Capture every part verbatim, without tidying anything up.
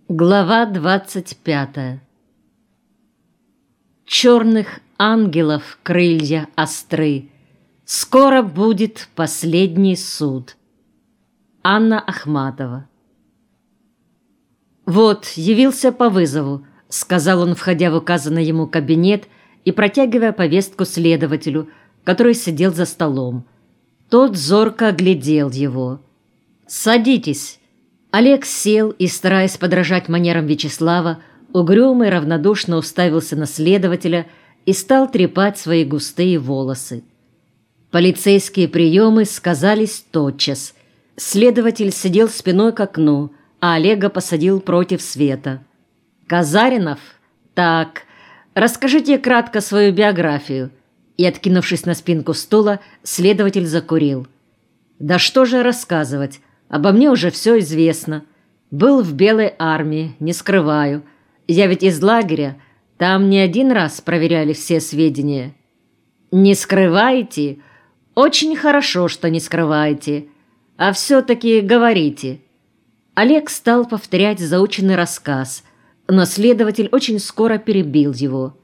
Глава двадцать пятая. Черных ангелов крылья остры, скоро будет последний суд. Анна Ахматова. «Вот, явился по вызову», — сказал он, входя в указанный ему кабинет и протягивая повестку следователю, который сидел за столом. Тот зорко оглядел его. «Садитесь». Олег сел и, стараясь подражать манерам Вячеслава, угрюмо и равнодушно уставился на следователя и стал трепать свои густые волосы. Полицейские приемы сказались тотчас. Следователь сидел спиной к окну, а Олега посадил против света. «Казаринов? Так, расскажите кратко свою биографию». И, откинувшись на спинку стула, следователь закурил. «Да что же рассказывать? Обо мне уже все известно. Был в Белой армии, не скрываю. Я ведь из лагеря, там не один раз проверяли все сведения». «Не скрываете? Очень хорошо, что не скрываете. А все-таки говорите». Олег стал повторять заученный рассказ, но следователь очень скоро перебил его.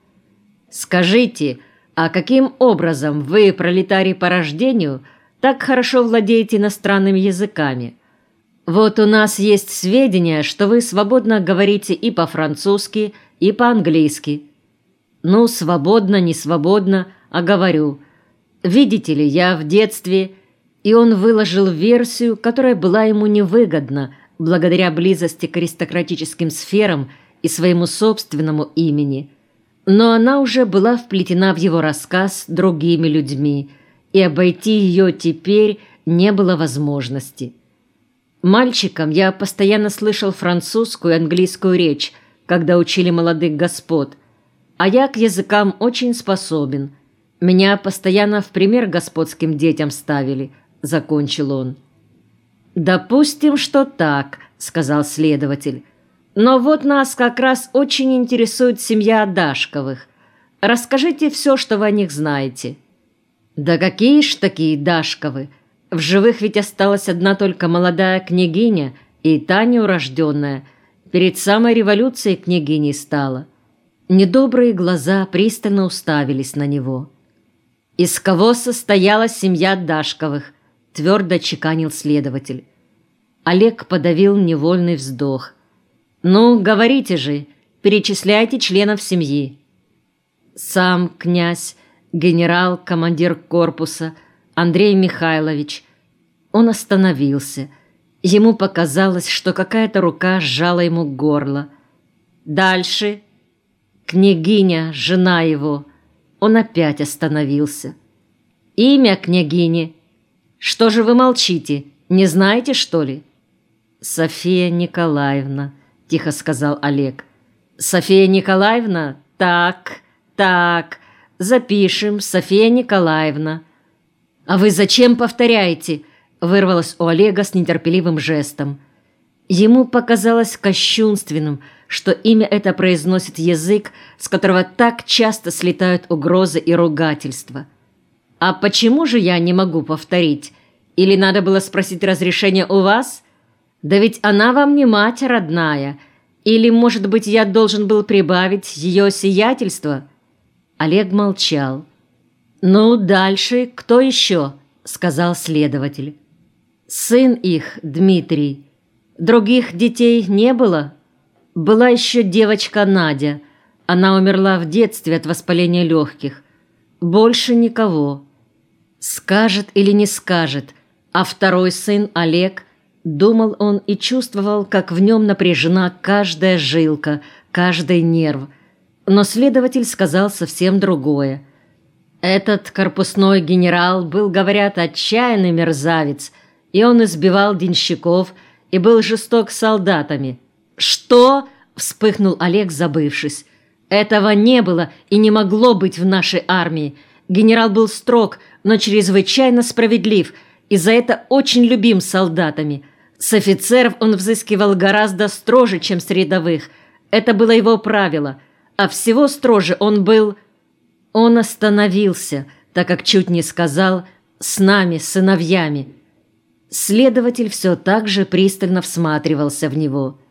«Скажите, а каким образом вы, пролетарий по рождению, так хорошо владеете иностранными языками? Вот у нас есть сведения, что вы свободно говорите и по-французски, и по-английски». «Ну, свободно, не свободно, а говорю. Видите ли, я в детстве...» И он выложил версию, которая была ему невыгодна, благодаря близости к аристократическим сферам и своему собственному имени. Но она уже была вплетена в его рассказ другими людьми, и обойти ее теперь не было возможности. Мальчиком я постоянно слышал французскую и английскую речь, когда учили молодых господ, а я к языкам очень способен. Меня постоянно в пример господским детям ставили, — закончил он. «Допустим, что так», — сказал следователь. «Но вот нас как раз очень интересует семья Дашковых. Расскажите все, что вы о них знаете». «Да какие ж такие Дашковы? В живых ведь осталась одна только молодая княгиня, и та неурожденная. Перед самой революцией княгиней стала». Недобрые глаза пристально уставились на него. «Из кого состояла семья Дашковых?» — твердо чеканил следователь. Олег подавил невольный вздох. «Ну, говорите же, перечисляйте членов семьи». «Сам князь, генерал, командир корпуса, Андрей Михайлович». Он остановился. Ему показалось, что какая-то рука сжала ему горло. «Дальше. Княгиня, жена его». Он опять остановился. «Имя княгини. Что же вы молчите? Не знаете, что ли?» «София Николаевна», — тихо сказал Олег. «София Николаевна? Так, так, запишем, София Николаевна». «А вы зачем повторяете?» — вырвалось у Олега с нетерпеливым жестом. Ему показалось кощунственным, что имя это произносит язык, с которого так часто слетают угрозы и ругательства. «А почему же я не могу повторить? Или надо было спросить разрешения у вас? Да ведь она вам не мать родная. Или, может быть, я должен был прибавить ее сиятельство?» Олег молчал. «Ну, дальше кто еще?» — сказал следователь. «Сын их, Дмитрий. Других детей не было? Была еще девочка Надя. Она умерла в детстве от воспаления легких. Больше никого». Скажет или не скажет, а второй сын Олег, думал он и чувствовал, как в нем напряжена каждая жилка, каждый нерв. Но следователь сказал совсем другое. Этот корпусной генерал был, говорят, отчаянный мерзавец, и он избивал денщиков и был жесток с солдатами. «Что?» — вспыхнул Олег, забывшись. «Этого не было и не могло быть в нашей армии. Генерал был строг, но чрезвычайно справедлив, и за это очень любим солдатами. С офицеров он взыскивал гораздо строже, чем с рядовых. Это было его правило. А всего строже он был...» Он остановился, так как чуть не сказал «с нами, сыновьями». Следователь все так же пристально всматривался в него.